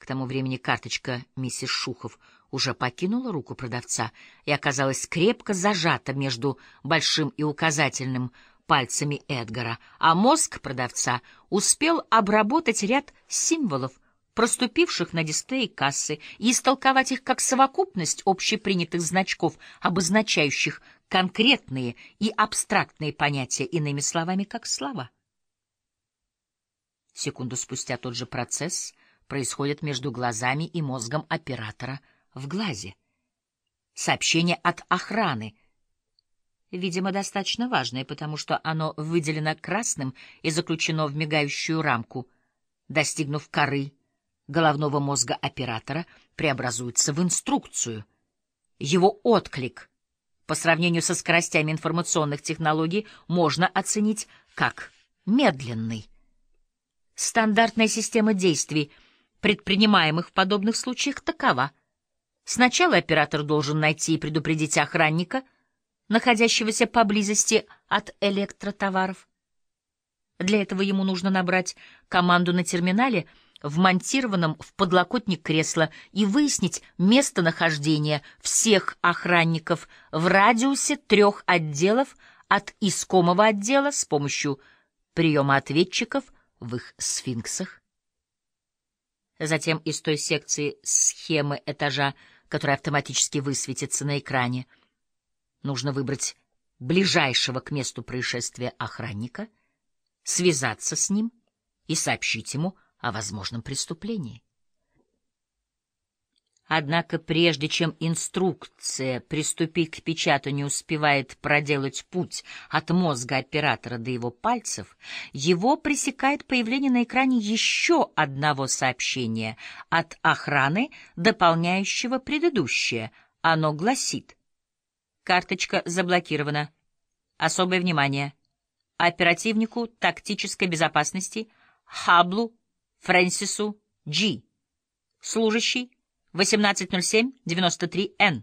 тому времени карточка миссис Шухов уже покинула руку продавца и оказалась крепко зажата между большим и указательным пальцами Эдгара, а мозг продавца успел обработать ряд символов, проступивших на дисплее кассы, и истолковать их как совокупность общепринятых значков, обозначающих конкретные и абстрактные понятия, иными словами, как слова. Секунду спустя тот же процесс происходит между глазами и мозгом оператора в глазе. Сообщение от охраны, видимо, достаточно важное, потому что оно выделено красным и заключено в мигающую рамку. Достигнув коры головного мозга оператора, преобразуется в инструкцию. Его отклик по сравнению со скоростями информационных технологий можно оценить как медленный. Стандартная система действий, предпринимаемых в подобных случаях, такова. Сначала оператор должен найти и предупредить охранника, находящегося поблизости от электротоваров. Для этого ему нужно набрать команду на терминале, вмонтированном в подлокотник кресла, и выяснить местонахождение всех охранников в радиусе 3 отделов от искомого отдела с помощью приема ответчиков в их сфинксах. Затем из той секции схемы этажа, которая автоматически высветится на экране, нужно выбрать ближайшего к месту происшествия охранника, связаться с ним и сообщить ему о возможном преступлении. Однако прежде чем инструкция «приступить к печатанию» успевает проделать путь от мозга оператора до его пальцев, его пресекает появление на экране еще одного сообщения от охраны, дополняющего предыдущее. Оно гласит: «Карточка заблокирована. Особое внимание. Оперативнику тактической безопасности Хаблу Фрэнсису G. Служащий 1807-93Н».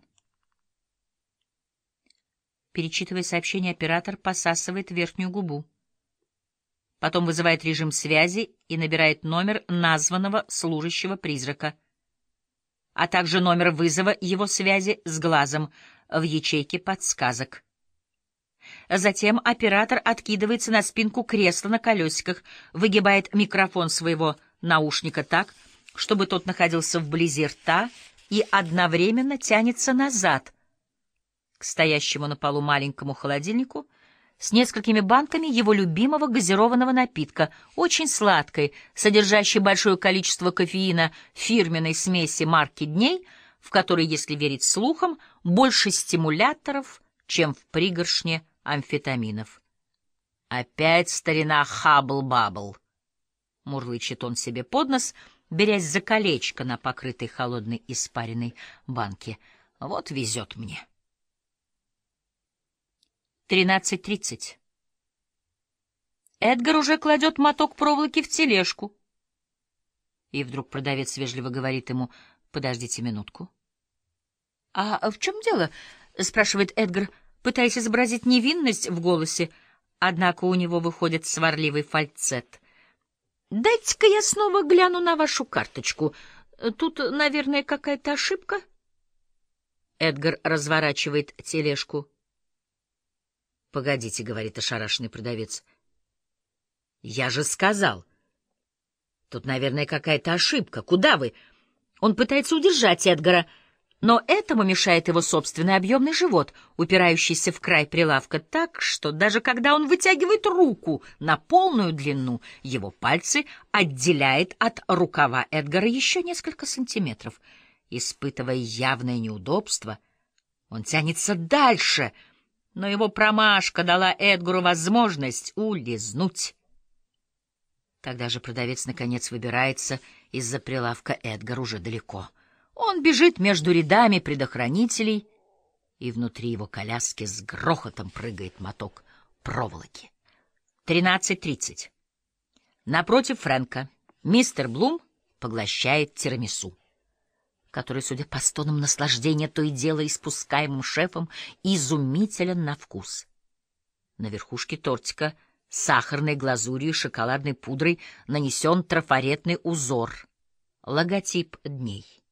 Перечитывая сообщение, оператор посасывает верхнюю губу. Потом вызывает режим связи и набирает номер названного служащего-призрака, а также номер вызова его связи с глазом в ячейке подсказок. Затем оператор откидывается на спинку кресла на колесиках, выгибает микрофон своего наушника так, чтобы тот находился вблизи рта, и одновременно тянется назад к стоящему на полу маленькому холодильнику с несколькими банками его любимого газированного напитка, очень сладкой, содержащей большое количество кофеина, фирменной смеси марки «Дней», в которой, если верить слухам, больше стимуляторов, чем в пригоршне амфетаминов. «Опять старина Хаббл-Баббл», — мурлычет он себе под нос, берясь за колечко на покрытой холодной испаренной банке. «Вот везет мне». 13:30. Эдгар уже кладет моток проволоки в тележку. И вдруг продавец вежливо говорит ему: «Подождите минутку». «А в чем дело?» — спрашивает Эдгар, пытаясь изобразить невинность в голосе, однако у него выходит сварливый фальцет. «Дайте-ка я снова гляну на вашу карточку. Тут, наверное, какая-то ошибка». Эдгар разворачивает тележку. «Погодите», — говорит ошарашенный продавец. «Я же сказал. Тут, наверное, какая-то ошибка. Куда вы?» Он пытается удержать Эдгара, но этому мешает его собственный объемный живот, упирающийся в край прилавка так, что даже когда он вытягивает руку на полную длину, его пальцы отделяет от рукава Эдгара еще несколько сантиметров. Испытывая явное неудобство, он тянется дальше, но его промашка дала Эдгару возможность улизнуть. Когда же продавец наконец выбирается из-за прилавка, Эдгар уже далеко. Он бежит между рядами предохранителей, и внутри его коляски с грохотом прыгает моток проволоки. 13:30. Напротив Фрэнка мистер Блум поглощает тирамису, который, судя по стонам наслаждения, то и дело испускаемым шефом, изумителен на вкус. На верхушке тортика сахарной глазурью и шоколадной пудрой нанесен трафаретный узор Логотип дней.